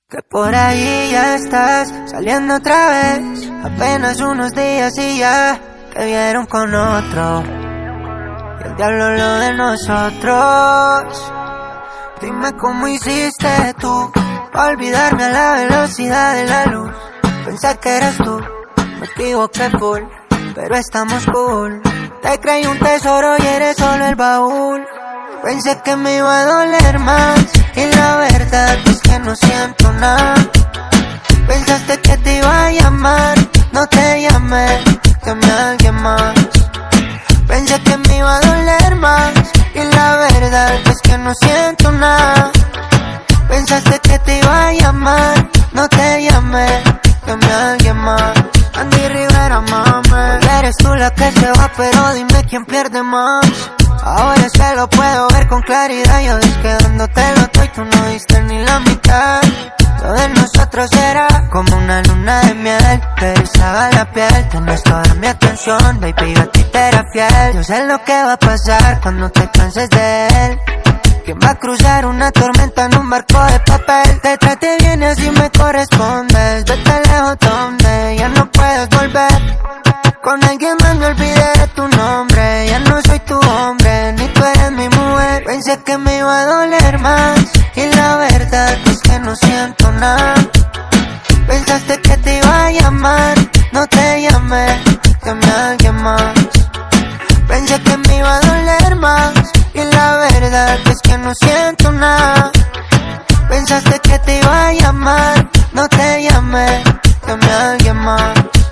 Que por ahí ya estás saliendo otra vez. Apenas unos días y ya te vieron con otro. Y el diablo lo de nosotros. Dime cómo hiciste tú pa' olvidarme a la velocidad de la luz. Pensé que eras tú, me equivoqué full, pero estamos cool. Te creí un tesoro y eres solo el baúl. Pensé que me iba a doler más y la verdad es que no siento nada. Pensaste que te iba a llamar, no te llamé, llamé a alguien más. Pensé que me iba a doler más y la verdad es que no siento nada. Pensaste que te iba a llamar, no te llamé, llamé a alguien más. Andy Rivera, mami, eres tú la que se va, pero dime quién pierde más. Ahora se lo puedo ver con claridad. Yo desquedándote lo doy, tú no diste ni la mitad. Lo de nosotros era como una luna de miel que erizaba la piel. Tienes toda mi atención, baby, yo a ti te era fiel. Yo sé lo que va a pasar cuando te canses de él. ¿Quién va a cruzar una tormenta en un barco de papel? Te traté bien y así me correspondes. Vete lejos donde ya no puedes volver. Con alguien más me olvidé de tu nombre. Ya no soy tu hombre, ni tú eres mi mujer. Pensé que me iba a doler más y la verdad es que no siento nada. Pensaste que te iba a llamar, no te llamé, llamé a alguien más. Pensé que me iba a doler más y la verdad es que no siento nada. Pensaste que te iba a llamar, no te llamé, llamé a alguien más.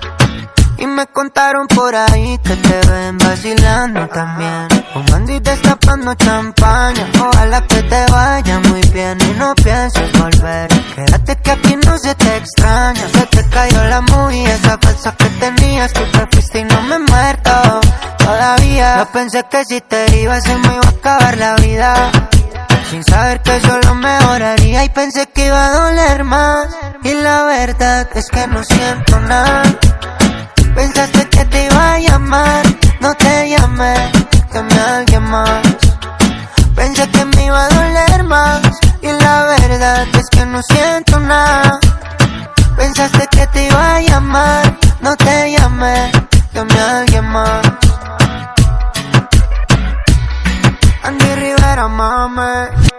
Y me contaron por ahí que te ven vacilando también, fumando y destapando champaña. Ojalá que te vaya muy bien y no pienses volver. Quédate que aquí no se te extraña. Se te cayó la movie, esa falsa que tenías. Tú te fuiste y no me he muerto todavía. Yo pensé que si te ibas se me iba a acabar la vida, sin saber que eso lo mejoraría. Y pensé que iba a doler más y la verdad es que no siento nada. Pensaste que te iba a llamar, no te llamé, llamé a alguien más. Pensé que me iba a doler más y la verdad es que no siento nada. Pensaste que te iba a llamar, no te llamé, llamé a alguien más. Andy Rivera, mami.